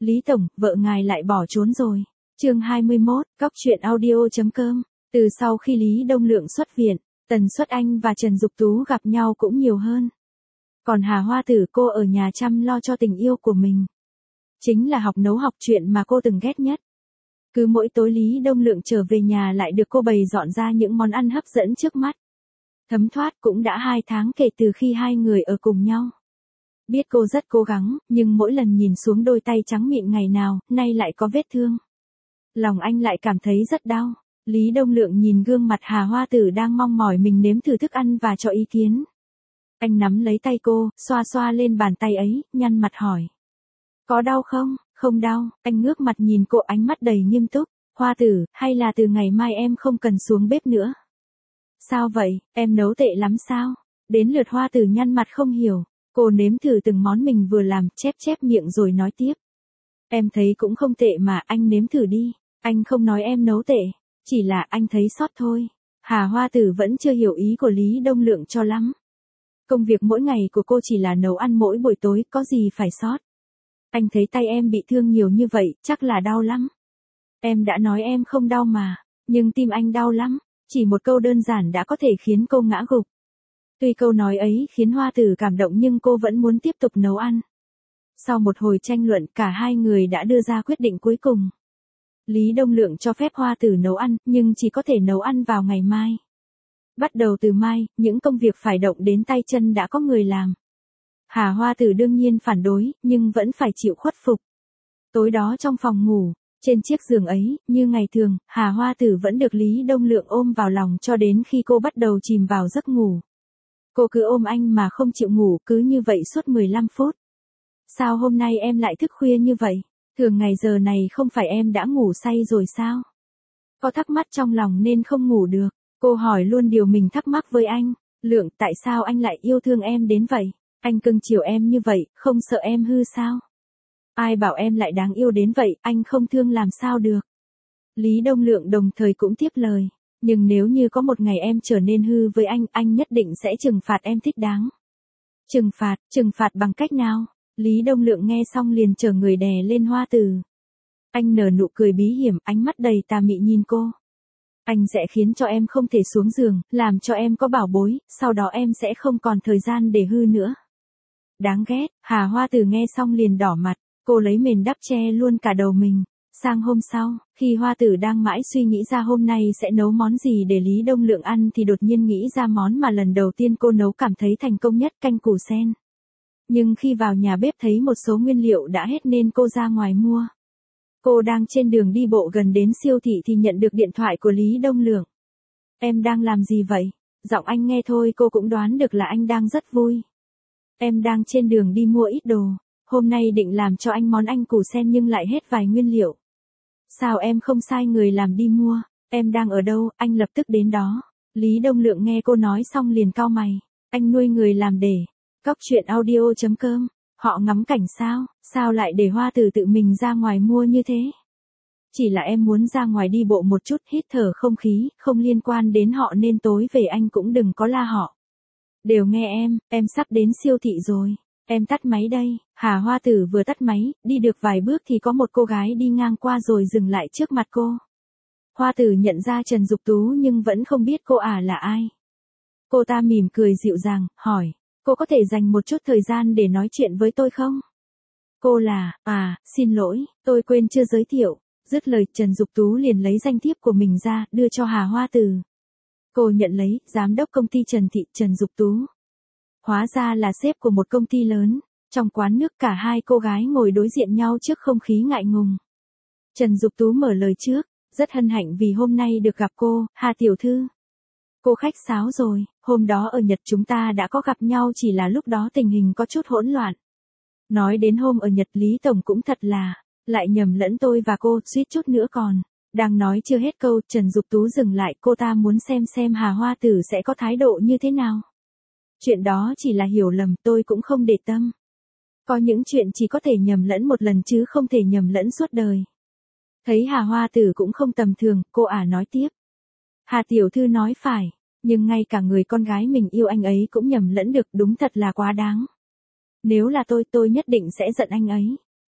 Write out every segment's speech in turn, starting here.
Lý Tổng, vợ ngài lại bỏ trốn rồi. Chương 21, Cóc truyện audio.com. Từ sau khi Lý Đông Lượng xuất viện, tần suất anh và Trần Dục Tú gặp nhau cũng nhiều hơn. Còn Hà Hoa Tử, cô ở nhà chăm lo cho tình yêu của mình. Chính là học nấu học chuyện mà cô từng ghét nhất. Cứ mỗi tối Lý Đông Lượng trở về nhà lại được cô bày dọn ra những món ăn hấp dẫn trước mắt. Thấm thoát cũng đã 2 tháng kể từ khi hai người ở cùng nhau. Biết cô rất cố gắng, nhưng mỗi lần nhìn xuống đôi tay trắng mịn ngày nào, nay lại có vết thương. Lòng anh lại cảm thấy rất đau. Lý Đông Lượng nhìn gương mặt Hà Hoa Tử đang mong mỏi mình nếm thử thức ăn và cho ý kiến. Anh nắm lấy tay cô, xoa xoa lên bàn tay ấy, nhăn mặt hỏi. Có đau không? Không đau. Anh ngước mặt nhìn cô, ánh mắt đầy nghiêm túc. Hoa Tử, hay là từ ngày mai em không cần xuống bếp nữa? Sao vậy, em nấu tệ lắm sao? Đến lượt Hoa Tử nhăn mặt không hiểu. Cô nếm thử từng món mình vừa làm, chép chép miệng rồi nói tiếp. Em thấy cũng không tệ mà, anh nếm thử đi. Anh không nói em nấu tệ, chỉ là anh thấy sót thôi. Hà Hoa Tử vẫn chưa hiểu ý của Lý Đông Lượng cho lắm. Công việc mỗi ngày của cô chỉ là nấu ăn mỗi buổi tối, có gì phải sót. Anh thấy tay em bị thương nhiều như vậy, chắc là đau lắm. Em đã nói em không đau mà, nhưng tim anh đau lắm. Chỉ một câu đơn giản đã có thể khiến cô ngã gục. Tuy câu nói ấy khiến Hoa Tử cảm động nhưng cô vẫn muốn tiếp tục nấu ăn. Sau một hồi tranh luận, cả hai người đã đưa ra quyết định cuối cùng. Lý Đông Lượng cho phép Hoa Tử nấu ăn, nhưng chỉ có thể nấu ăn vào ngày mai. Bắt đầu từ mai, những công việc phải động đến tay chân đã có người làm. Hà Hoa Tử đương nhiên phản đối, nhưng vẫn phải chịu khuất phục. Tối đó trong phòng ngủ, trên chiếc giường ấy, như ngày thường, Hà Hoa Tử vẫn được Lý Đông Lượng ôm vào lòng cho đến khi cô bắt đầu chìm vào giấc ngủ. Cô cứ ôm anh mà không chịu ngủ, cứ như vậy suốt 15 phút. Sao hôm nay em lại thức khuya như vậy? Thường ngày giờ này không phải em đã ngủ say rồi sao? Có thắc mắc trong lòng nên không ngủ được. Cô hỏi luôn điều mình thắc mắc với anh. Lượng, tại sao anh lại yêu thương em đến vậy? Anh cưng chiều em như vậy, không sợ em hư sao? Ai bảo em lại đáng yêu đến vậy, anh không thương làm sao được? Lý Đông Lượng đồng thời cũng tiếp lời. Nhưng nếu như có một ngày em trở nên hư với anh nhất định sẽ trừng phạt em thích đáng. Trừng phạt bằng cách nào? Lý Đông Lượng nghe xong liền trở người đè lên Hoa Tử. Anh nở nụ cười bí hiểm, ánh mắt đầy tà mị nhìn cô. Anh sẽ khiến cho em không thể xuống giường, làm cho em có bảo bối, sau đó em sẽ không còn thời gian để hư nữa. Đáng ghét, Hà Hoa Tử nghe xong liền đỏ mặt, cô lấy mền đắp che luôn cả đầu mình. Sang hôm sau, khi Hoa Tử đang mãi suy nghĩ ra hôm nay sẽ nấu món gì để Lý Đông Lượng ăn thì đột nhiên nghĩ ra món mà lần đầu tiên cô nấu cảm thấy thành công nhất, canh củ sen. Nhưng khi vào nhà bếp thấy một số nguyên liệu đã hết nên cô ra ngoài mua. Cô đang trên đường đi bộ gần đến siêu thị thì nhận được điện thoại của Lý Đông Lượng. Em đang làm gì vậy? Giọng anh nghe thôi cô cũng đoán được là anh đang rất vui. Em đang trên đường đi mua ít đồ. Hôm nay định làm cho anh món anh củ sen nhưng lại hết vài nguyên liệu. Sao em không sai người làm đi mua? Em đang ở đâu, anh lập tức đến đó. Lý Đông Lượng nghe cô nói xong liền cau mày. Anh nuôi người làm để. Cóc truyện audio.com. Họ ngắm cảnh sao? Sao lại để Hoa Tử tự mình ra ngoài mua như thế? Chỉ là em muốn ra ngoài đi bộ một chút, hít thở không khí, không liên quan đến họ nên tối về anh cũng đừng có la họ. Đều nghe em sắp đến siêu thị rồi. Em tắt máy đây. Hà Hoa Tử vừa tắt máy, đi được vài bước thì có một cô gái đi ngang qua rồi dừng lại trước mặt cô. Hoa Tử nhận ra Trần Dục Tú nhưng vẫn không biết cô là ai. Cô ta mỉm cười dịu dàng, hỏi, cô có thể dành một chút thời gian để nói chuyện với tôi không? Cô là, xin lỗi, tôi quên chưa giới thiệu. Dứt lời Trần Dục Tú liền lấy danh thiếp của mình ra, đưa cho Hà Hoa Tử. Cô nhận lấy, giám đốc công ty Trần Thị, Trần Dục Tú. Hóa ra là sếp của một công ty lớn. Trong quán nước cả hai cô gái ngồi đối diện nhau trước không khí ngại ngùng. Trần Dục Tú mở lời trước, rất hân hạnh vì hôm nay được gặp cô, Hà tiểu thư. Cô khách sáo rồi, hôm đó ở Nhật chúng ta đã có gặp nhau chỉ là lúc đó tình hình có chút hỗn loạn. Nói đến hôm ở Nhật Lý Tổng cũng thật là, lại nhầm lẫn tôi và cô, suýt chút nữa còn. Đang nói chưa hết câu, Trần Dục Tú dừng lại, cô ta muốn xem Hà Hoa Tử sẽ có thái độ như thế nào. Chuyện đó chỉ là hiểu lầm, tôi cũng không để tâm. Có những chuyện chỉ có thể nhầm lẫn một lần chứ không thể nhầm lẫn suốt đời. Thấy Hà Hoa Tử cũng không tầm thường, cô nói tiếp. Hà tiểu thư nói phải, nhưng ngay cả người con gái mình yêu anh ấy cũng nhầm lẫn được, đúng thật là quá đáng. Nếu là tôi nhất định sẽ giận anh ấy.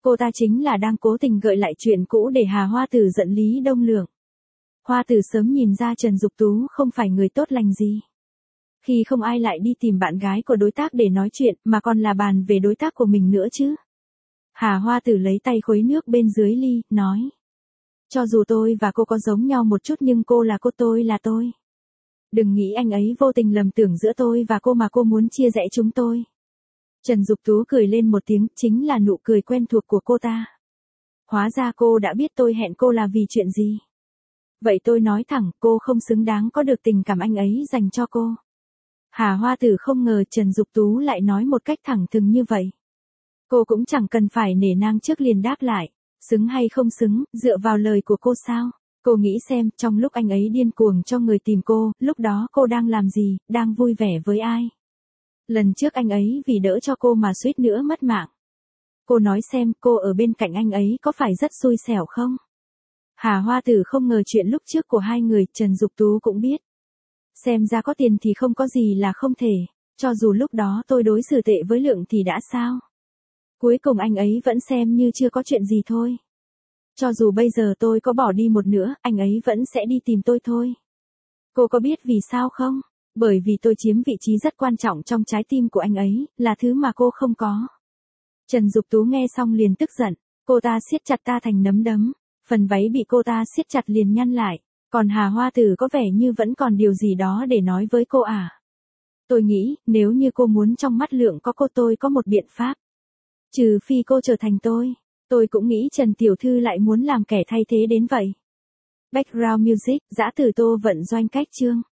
Cô ta chính là đang cố tình gợi lại chuyện cũ để Hà Hoa Tử giận Lý Đông Lượng. Hoa Tử sớm nhìn ra Trần Dục Tú không phải người tốt lành gì. Khi không ai lại đi tìm bạn gái của đối tác để nói chuyện mà còn là bàn về đối tác của mình nữa chứ. Hà Hoa Tử lấy tay khuấy nước bên dưới ly, nói. Cho dù tôi và cô có giống nhau một chút nhưng cô là cô, tôi là tôi. Đừng nghĩ anh ấy vô tình lầm tưởng giữa tôi và cô mà cô muốn chia rẽ chúng tôi. Trần Dục Tú cười lên một tiếng, chính là nụ cười quen thuộc của cô ta. Hóa ra cô đã biết tôi hẹn cô là vì chuyện gì. Vậy tôi nói thẳng, cô không xứng đáng có được tình cảm anh ấy dành cho cô. Hà Hoa Tử không ngờ Trần Dục Tú lại nói một cách thẳng thừng như vậy. Cô cũng chẳng cần phải nể nang trước liền đáp lại. Xứng hay không xứng, dựa vào lời của cô sao? Cô nghĩ xem, trong lúc anh ấy điên cuồng cho người tìm cô, lúc đó cô đang làm gì, đang vui vẻ với ai? Lần trước anh ấy vì đỡ cho cô mà suýt nữa mất mạng. Cô nói xem, cô ở bên cạnh anh ấy có phải rất xui xẻo không? Hà Hoa Tử không ngờ chuyện lúc trước của hai người, Trần Dục Tú cũng biết. Xem ra có tiền thì không có gì là không thể, cho dù lúc đó tôi đối xử tệ với Lượng thì đã sao? Cuối cùng anh ấy vẫn xem như chưa có chuyện gì thôi. Cho dù bây giờ tôi có bỏ đi một nữa, anh ấy vẫn sẽ đi tìm tôi thôi. Cô có biết vì sao không? Bởi vì tôi chiếm vị trí rất quan trọng trong trái tim của anh ấy, là thứ mà cô không có. Trần Dục Tú nghe xong liền tức giận, cô ta siết chặt ta thành nắm đấm, phần váy bị cô ta siết chặt liền nhăn lại, còn Hà Hoa Tử có vẻ như vẫn còn điều gì đó để nói với cô à. Tôi nghĩ, nếu như cô muốn trong mắt Lượng có cô tôi có một biện pháp. Trừ phi cô trở thành tôi cũng nghĩ Trần Tiểu Thư lại muốn làm kẻ thay thế đến vậy. Background music, Dã Từ Tô Vận Doanh cách chương.